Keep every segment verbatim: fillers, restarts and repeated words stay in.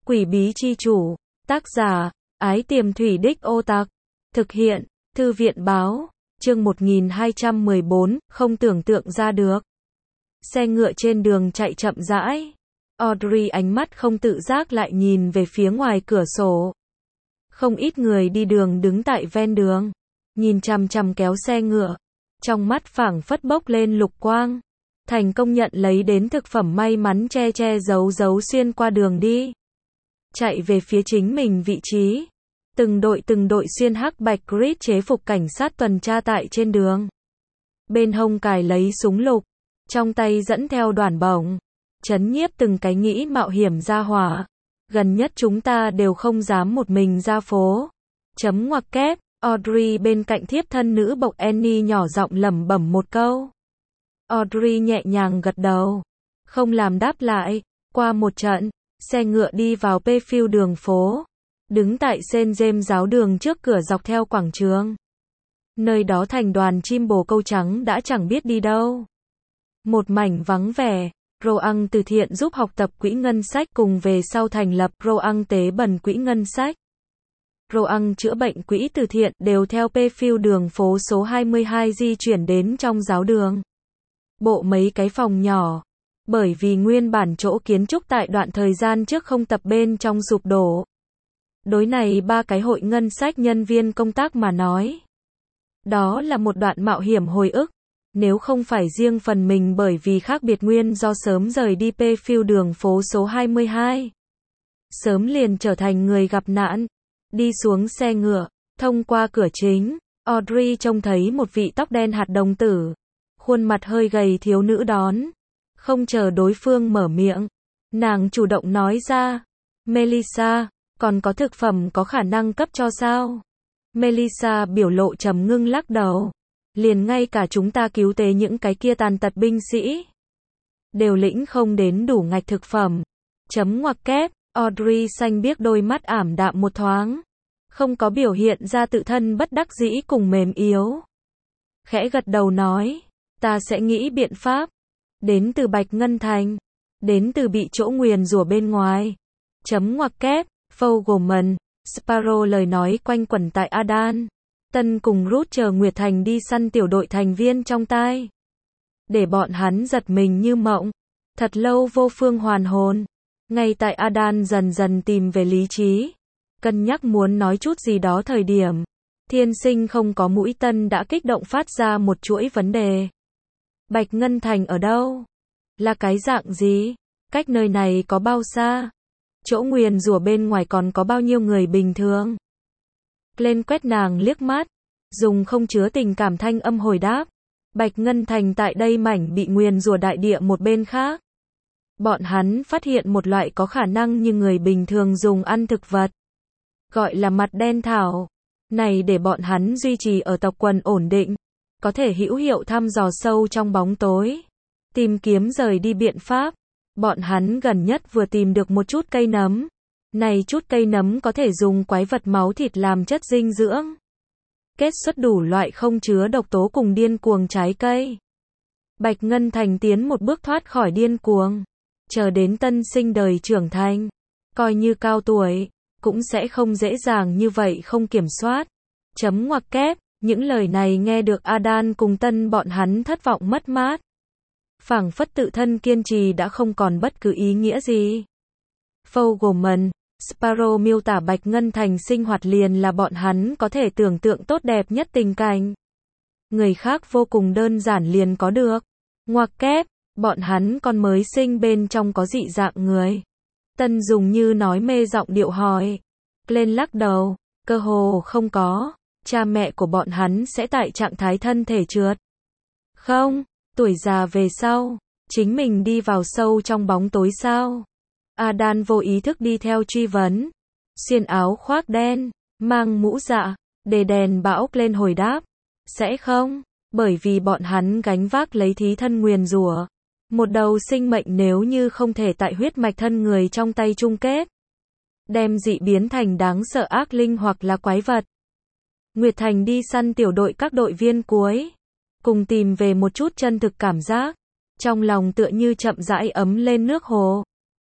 Quỷ bí chi chủ. Tác giả, Ái Tiềm Thủy Đích Ô Tặc. Thực hiện, Thư viện báo. Chương một nghìn hai trăm mười bốn, không tưởng tượng ra được. Xe ngựa trên đường chạy chậm rãi. Audrey ánh mắt không tự giác lại nhìn về phía ngoài cửa sổ. Không ít người đi đường đứng tại ven đường, nhìn chằm chằm kéo xe ngựa. Trong mắt phảng phất bốc lên lục quang. Thành công nhận lấy đến thực phẩm may mắn che che giấu giấu xuyên qua đường đi. Chạy về phía chính mình vị trí. Từng đội từng đội xuyên hắc bạch grid chế phục cảnh sát tuần tra tại trên đường. Bên hông cài lấy súng lục. Trong tay dẫn theo đoàn bổng. Chấn nhiếp từng cái nghĩ mạo hiểm ra hỏa. Gần nhất chúng ta đều không dám một mình ra phố. Chấm ngoặc kép. Audrey bên cạnh thiếp thân nữ bộc Annie nhỏ giọng lẩm bẩm một câu. Audrey nhẹ nhàng gật đầu. Không làm đáp lại. Qua một trận, xe ngựa đi vào Payfield đường phố. Đứng tại Saint James giáo đường trước cửa dọc theo quảng trường. Nơi đó thành đoàn chim bồ câu trắng đã chẳng biết đi đâu. Một mảnh vắng vẻ. Roang từ thiện giúp học tập quỹ ngân sách cùng về sau thành lập Roang tế bần quỹ ngân sách. Roang chữa bệnh quỹ từ thiện đều theo Payfield đường phố số hai mươi hai di chuyển đến trong giáo đường. Bộ mấy cái phòng nhỏ. Bởi vì nguyên bản chỗ kiến trúc tại đoạn thời gian trước không tập bên trong sụp đổ. Đối này ba cái hội ngân sách nhân viên công tác mà nói. Đó là một đoạn mạo hiểm hồi ức. Nếu không phải riêng phần mình bởi vì khác biệt nguyên do sớm rời đi Payfield đường phố số hai mươi hai. Sớm liền trở thành người gặp nạn. Đi xuống xe ngựa, thông qua cửa chính, Audrey trông thấy một vị tóc đen hạt đồng tử. Khuôn mặt hơi gầy thiếu nữ đón. Không chờ đối phương mở miệng. Nàng chủ động nói ra. Melissa, còn có thực phẩm có khả năng cấp cho sao? Melissa biểu lộ trầm ngưng lắc đầu. Liền ngay cả chúng ta cứu tế những cái kia tàn tật binh sĩ. Đều lĩnh không đến đủ ngạch thực phẩm. Chấm ngoặc kép, Audrey xanh biếc đôi mắt ảm đạm một thoáng. Không có biểu hiện ra tự thân bất đắc dĩ cùng mềm yếu. Khẽ gật đầu nói. Ta sẽ nghĩ biện pháp. Đến từ Bạch Ngân Thành. Đến từ bị chỗ nguyền rủa bên ngoài. Chấm ngoặc kép, Fogelman, Sparrow lời nói quanh quẩn tại Adan. Tân cùng Ruth chờ Nguyệt Thành đi săn tiểu đội thành viên trong tai. Để bọn hắn giật mình như mộng. Thật lâu vô phương hoàn hồn. Ngay tại Adan dần dần tìm về lý trí. Cân nhắc muốn nói chút gì đó thời điểm. Thiên sinh không có mũi Tân đã kích động phát ra một chuỗi vấn đề. Bạch Ngân Thành ở đâu? Là cái dạng gì? Cách nơi này có bao xa? Chỗ nguyền rủa bên ngoài còn có bao nhiêu người bình thường? Lên quét nàng liếc mắt. Dùng không chứa tình cảm thanh âm hồi đáp. Bạch Ngân Thành tại đây mảnh bị nguyền rủa đại địa một bên khác. Bọn hắn phát hiện một loại có khả năng như người bình thường dùng ăn thực vật. Gọi là mặt đen thảo. Này để bọn hắn duy trì ở tộc quần ổn định. Có thể hữu hiệu thăm dò sâu trong bóng tối. Tìm kiếm rời đi biện pháp. Bọn hắn gần nhất vừa tìm được một chút cây nấm. Này chút cây nấm có thể dùng quái vật máu thịt làm chất dinh dưỡng. Kết xuất đủ loại không chứa độc tố cùng điên cuồng trái cây. Bạch Ngân Thành tiến một bước thoát khỏi điên cuồng. Chờ đến tân sinh đời trưởng thành. Coi như cao tuổi. Cũng sẽ không dễ dàng như vậy không kiểm soát. Chấm ngoặc kép. Những lời này nghe được Adan cùng Tân bọn hắn thất vọng mất mát. Phảng phất tự thân kiên trì đã không còn bất cứ ý nghĩa gì. Fogelman, Sparrow miêu tả Bạch Ngân Thành sinh hoạt liền là bọn hắn có thể tưởng tượng tốt đẹp nhất tình cảnh. Người khác vô cùng đơn giản liền có được. Ngoặc kép, bọn hắn còn mới sinh bên trong có dị dạng người. Tân dùng như nói mê giọng điệu hỏi. Lên lắc đầu, cơ hồ không có. Cha mẹ của bọn hắn sẽ tại trạng thái thân thể trượt. Không, tuổi già về sau, chính mình đi vào sâu trong bóng tối sao? Adan vô ý thức đi theo truy vấn. Xuyên áo khoác đen, mang mũ dạ, để đèn bão lên hồi đáp. Sẽ không, bởi vì bọn hắn gánh vác lấy thí thân nguyền rủa. Một đầu sinh mệnh nếu như không thể tại huyết mạch thân người trong tay chung kết. Đem dị biến thành đáng sợ ác linh hoặc là quái vật. Nguyệt Thành đi săn tiểu đội các đội viên cuối. Cùng tìm về một chút chân thực cảm giác. Trong lòng tựa như chậm rãi ấm lên nước hồ.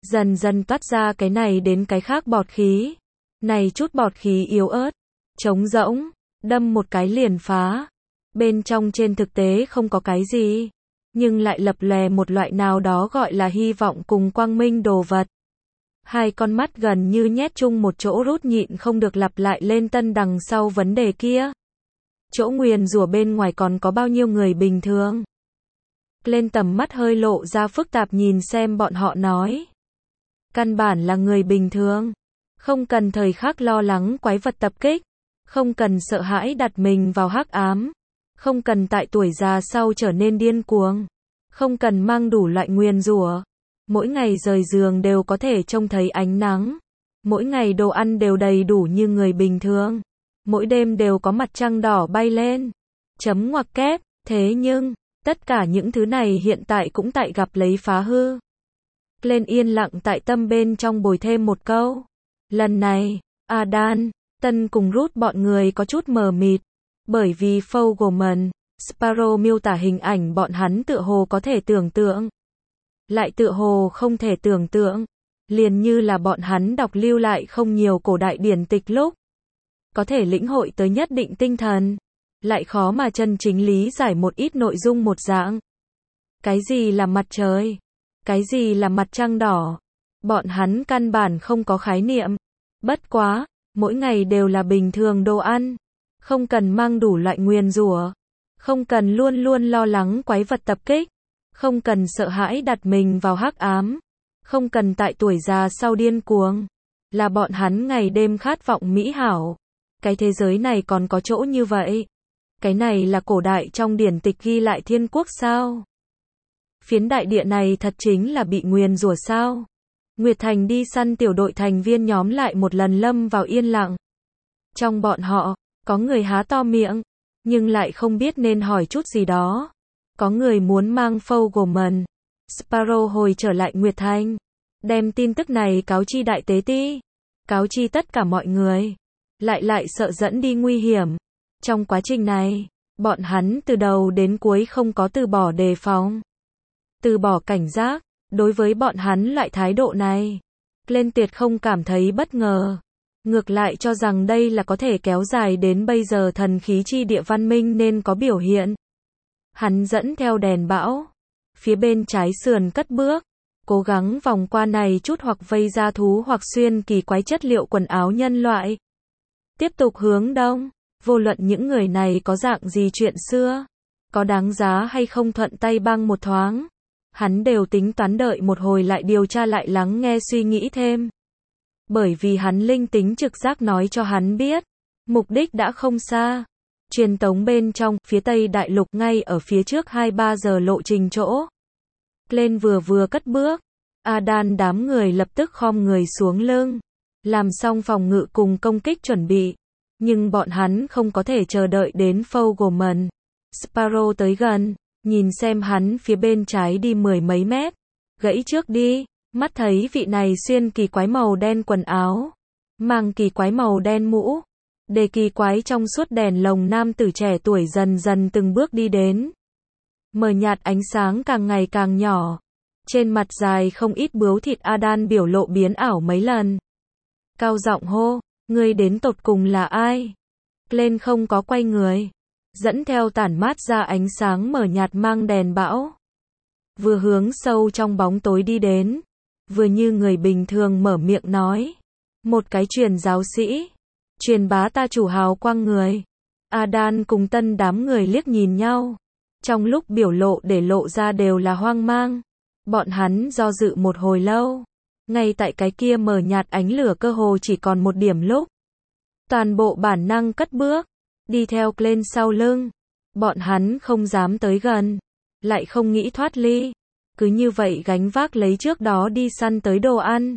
Dần dần toát ra cái này đến cái khác bọt khí. Này chút bọt khí yếu ớt, trống rỗng, đâm một cái liền phá. Bên trong trên thực tế không có cái gì, nhưng lại lập lòe một loại nào đó gọi là hy vọng cùng quang minh đồ vật. Hai con mắt gần như nhét chung một chỗ rút nhịn không được lặp lại lên tân đằng sau vấn đề kia. Chỗ nguyền rủa bên ngoài còn có bao nhiêu người bình thường? Lên tầm mắt hơi lộ ra phức tạp nhìn xem bọn họ nói. Căn bản là người bình thường. Không cần thời khắc lo lắng quái vật tập kích. Không cần sợ hãi đặt mình vào hắc ám. Không cần tại tuổi già sau trở nên điên cuồng. Không cần mang đủ loại nguyền rủa. Mỗi ngày rời giường đều có thể trông thấy ánh nắng. Mỗi ngày đồ ăn đều đầy đủ như người bình thường. Mỗi đêm đều có mặt trăng đỏ bay lên. Chấm ngoặc kép, thế nhưng, tất cả những thứ này hiện tại cũng tại gặp lấy phá hư. Lên yên lặng tại tâm bên trong bồi thêm một câu. Lần này, Adan, Tân cùng Ruth bọn người có chút mờ mịt. Bởi vì Fogelman, Sparrow miêu tả hình ảnh bọn hắn tựa hồ có thể tưởng tượng. Lại tựa hồ không thể tưởng tượng. Liền như là bọn hắn đọc lưu lại không nhiều cổ đại điển tịch lúc. Có thể lĩnh hội tới nhất định tinh thần. Lại khó mà chân chính lý giải một ít nội dung một dạng. Cái gì là mặt trời? Cái gì là mặt trăng đỏ? Bọn hắn căn bản không có khái niệm. Bất quá, mỗi ngày đều là bình thường đồ ăn. Không cần mang đủ loại nguyền rủa. Không cần luôn luôn lo lắng quái vật tập kích. Không cần sợ hãi đặt mình vào hắc ám. Không cần tại tuổi già sau điên cuồng. Là bọn hắn ngày đêm khát vọng mỹ hảo. Cái thế giới này còn có chỗ như vậy. Cái này là cổ đại trong điển tịch ghi lại thiên quốc sao? Phiến đại địa này thật chính là bị nguyền rủa sao? Nguyệt Thành đi săn tiểu đội thành viên nhóm lại một lần lâm vào yên lặng. Trong bọn họ, có người há to miệng, nhưng lại không biết nên hỏi chút gì đó. Có người muốn mang Fogelman, Sparrow hồi trở lại Nguyệt Thành. Đem tin tức này cáo chi đại tế ti. Cáo chi tất cả mọi người. Lại lại sợ dẫn đi nguy hiểm. Trong quá trình này, bọn hắn từ đầu đến cuối không có từ bỏ đề phòng. Từ bỏ cảnh giác, đối với bọn hắn loại thái độ này. Lên tuyệt không cảm thấy bất ngờ. Ngược lại cho rằng đây là có thể kéo dài đến bây giờ thần khí chi địa văn minh nên có biểu hiện. Hắn dẫn theo đèn bão. Phía bên trái sườn cất bước. Cố gắng vòng qua này chút hoặc vây ra thú hoặc xuyên kỳ quái chất liệu quần áo nhân loại. Tiếp tục hướng đông. Vô luận những người này có dạng gì chuyện xưa. Có đáng giá hay không thuận tay băng một thoáng. Hắn đều tính toán đợi một hồi lại điều tra lại lắng nghe suy nghĩ thêm. Bởi vì hắn linh tính trực giác nói cho hắn biết. Mục đích đã không xa. Truyền tống bên trong, phía tây đại lục ngay ở phía trước hai ba giờ lộ trình chỗ. Lên vừa vừa cất bước. Adan đám người lập tức khom người xuống lưng. Làm xong phòng ngự cùng công kích chuẩn bị. Nhưng bọn hắn không có thể chờ đợi đến Fogelman. Sparrow tới gần. Nhìn xem hắn phía bên trái đi mười mấy mét. Gãy trước đi. Mắt thấy vị này xuyên kỳ quái màu đen quần áo. Mang kỳ quái màu đen mũ. Để kỳ quái trong suốt đèn lồng nam tử trẻ tuổi dần dần từng bước đi đến. Mờ nhạt ánh sáng càng ngày càng nhỏ. Trên mặt dài không ít bướu thịt Adan biểu lộ biến ảo mấy lần. Cao giọng hô, ngươi đến tột cùng là ai? Lên không có quay người. Dẫn theo tản mát ra ánh sáng mờ nhạt mang đèn bão. Vừa hướng sâu trong bóng tối đi đến. Vừa như người bình thường mở miệng nói. Một cái truyền giáo sĩ. Truyền bá ta chủ hào quang người. Adan cùng Tân đám người liếc nhìn nhau. Trong lúc biểu lộ để lộ ra đều là hoang mang. Bọn hắn do dự một hồi lâu. Ngay tại cái kia mờ nhạt ánh lửa cơ hồ chỉ còn một điểm lúc. Toàn bộ bản năng cất bước. Đi theo lên sau lưng. Bọn hắn không dám tới gần. Lại không nghĩ thoát ly. Cứ như vậy gánh vác lấy trước đó đi săn tới đồ ăn.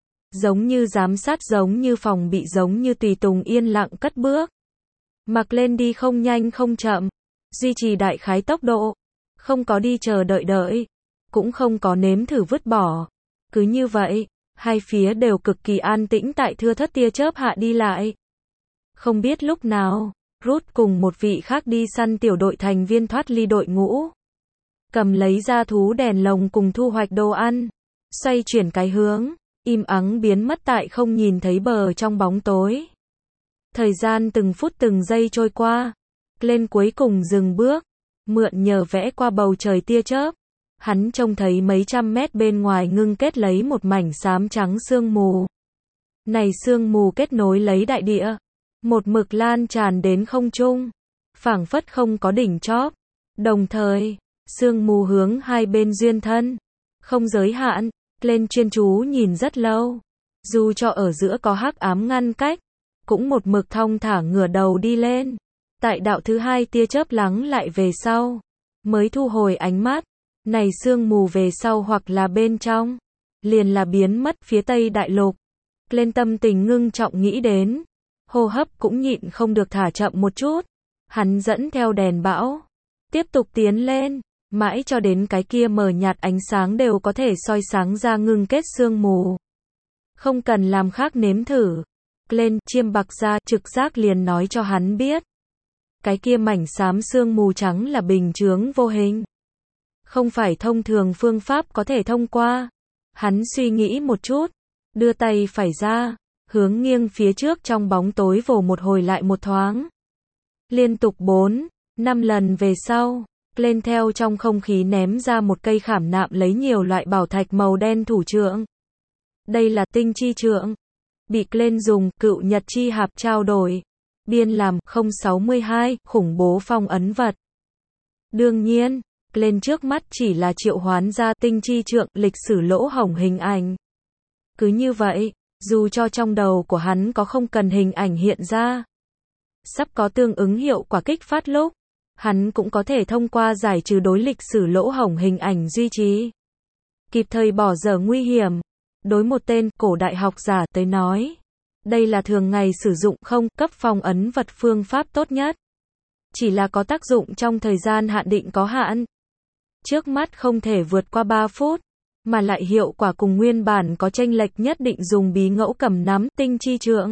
Giống như giám sát, giống như phòng bị, giống như tùy tùng yên lặng cất bước. Mặc lên đi không nhanh không chậm. Duy trì đại khái tốc độ. Không có đi chờ đợi đợi. Cũng không có nếm thử vứt bỏ. Cứ như vậy, hai phía đều cực kỳ an tĩnh tại thưa thất tia chớp hạ đi lại. Không biết lúc nào, Ruth cùng một vị khác đi săn tiểu đội thành viên thoát ly đội ngũ. Cầm lấy ra thú đèn lồng cùng thu hoạch đồ ăn. xoay chuyển cái hướng, im ắng biến mất tại không nhìn thấy bờ trong bóng tối. Thời gian từng phút từng giây trôi qua, Glenn cuối cùng dừng bước, mượn nhờ vẽ qua bầu trời tia chớp. Hắn trông thấy mấy trăm mét bên ngoài ngưng kết lấy một mảnh xám trắng sương mù. Này sương mù kết nối lấy đại địa, một mực lan tràn đến không trung, phảng phất không có đỉnh chóp. Đồng thời, sương mù hướng hai bên duyên thân, không giới hạn. Glenn chuyên chú nhìn rất lâu, dù cho ở giữa có hắc ám ngăn cách, cũng một mực thong thả ngửa đầu đi lên. Tại đạo thứ hai tia chớp lắng lại về sau, mới thu hồi ánh mắt. Này sương mù về sau hoặc là bên trong, liền là biến mất phía tây đại lục. Glenn tâm tình ngưng trọng nghĩ đến, hô hấp cũng nhịn không được thả chậm một chút. Hắn dẫn theo đèn bão, tiếp tục tiến lên, mãi cho đến cái kia mờ nhạt ánh sáng đều có thể soi sáng ra ngưng kết sương mù. Không cần làm khác nếm thử. Glenn chiêm bạc ra trực giác liền nói cho hắn biết. Cái kia mảnh xám sương mù trắng là bình chướng vô hình. Không phải thông thường phương pháp có thể thông qua. Hắn suy nghĩ một chút, đưa tay phải ra, hướng nghiêng phía trước trong bóng tối vồ một hồi lại một thoáng. Liên tục bốn, năm lần về sau, Glenn theo trong không khí ném ra một cây khảm nạm lấy nhiều loại bảo thạch màu đen thủ trượng. Đây là tinh chi trượng. Bị Glenn dùng cựu nhật chi hạp trao đổi. Biên làm không sáu hai, khủng bố phong ấn vật. Đương nhiên, Glenn trước mắt chỉ là triệu hoán ra tinh chi trượng lịch sử lỗ hổng hình ảnh. Cứ như vậy, dù cho trong đầu của hắn có không cần hình ảnh hiện ra, sắp có tương ứng hiệu quả kích phát lúc, hắn cũng có thể thông qua giải trừ đối lịch sử lỗ hổng hình ảnh duy trì. Kịp thời bỏ dở nguy hiểm. Đối một tên cổ đại học giả tới nói, đây là thường ngày sử dụng không cấp phong ấn vật phương pháp tốt nhất. Chỉ là có tác dụng trong thời gian hạn định có hạn. Trước mắt không thể vượt qua ba phút, mà lại hiệu quả cùng nguyên bản có chênh lệch nhất định dùng bí ngẫu cầm nắm tinh chi trượng.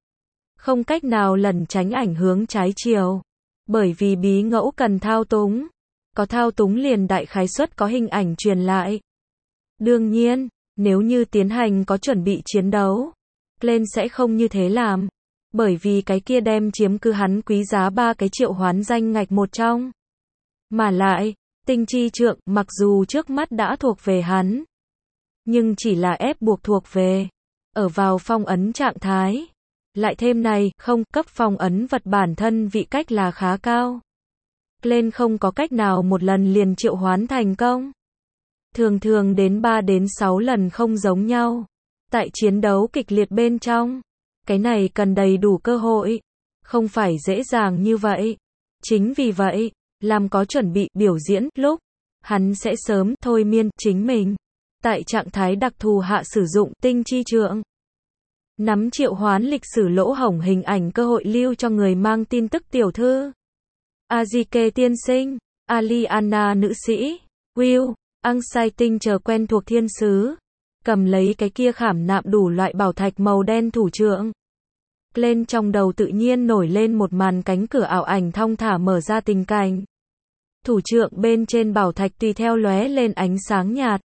Không cách nào lẩn tránh ảnh hướng trái chiều. Bởi vì bí ngẫu cần thao túng. Có thao túng liền đại khái suất có hình ảnh truyền lại. Đương nhiên, nếu như tiến hành có chuẩn bị chiến đấu, Glenn sẽ không như thế làm. Bởi vì cái kia đem chiếm cứ hắn quý giá ba cái triệu hoán danh ngạch một trong. Mà lại, tinh chi trượng mặc dù trước mắt đã thuộc về hắn, nhưng chỉ là ép buộc thuộc về. Ở vào phong ấn trạng thái. Lại thêm này, không cấp phong ấn vật bản thân vị cách là khá cao. Glenn không có cách nào một lần liền triệu hoán thành công. Thường thường đến ba đến sáu lần không giống nhau. Tại chiến đấu kịch liệt bên trong, cái này cần đầy đủ cơ hội. Không phải dễ dàng như vậy. Chính vì vậy, làm có chuẩn bị biểu diễn lúc, hắn sẽ sớm thôi miên chính mình. Tại trạng thái đặc thù hạ sử dụng tinh chi trượng. Nắm triệu hoán lịch sử lỗ hổng hình ảnh cơ hội lưu cho người mang tin tức tiểu thư. Azike tiên sinh, Aliana nữ sĩ, Will, Angsai tinh chờ quen thuộc thiên sứ. Cầm lấy cái kia khảm nạm đủ loại bảo thạch màu đen thủ trượng. Glenn trong đầu tự nhiên nổi lên một màn cánh cửa ảo ảnh thong thả mở ra tình cảnh. Thủ trượng bên trên bảo thạch tùy theo lóe lên ánh sáng nhạt.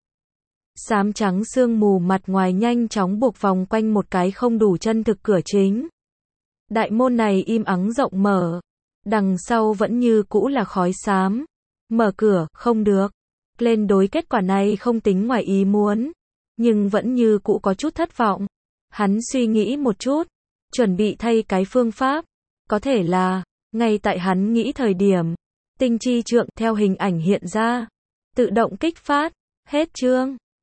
Xám trắng sương mù mặt ngoài nhanh chóng buộc vòng quanh một cái không đủ chân thực cửa chính. Đại môn này im ắng rộng mở. Đằng sau vẫn như cũ là khói xám. Mở cửa, không được. Glenn đối kết quả này không tính ngoài ý muốn. Nhưng vẫn như cũ có chút thất vọng. Hắn suy nghĩ một chút. Chuẩn bị thay cái phương pháp. Có thể là, ngay tại hắn nghĩ thời điểm. Tinh chi trượng theo hình ảnh hiện ra. Tự động kích phát. Hết chương.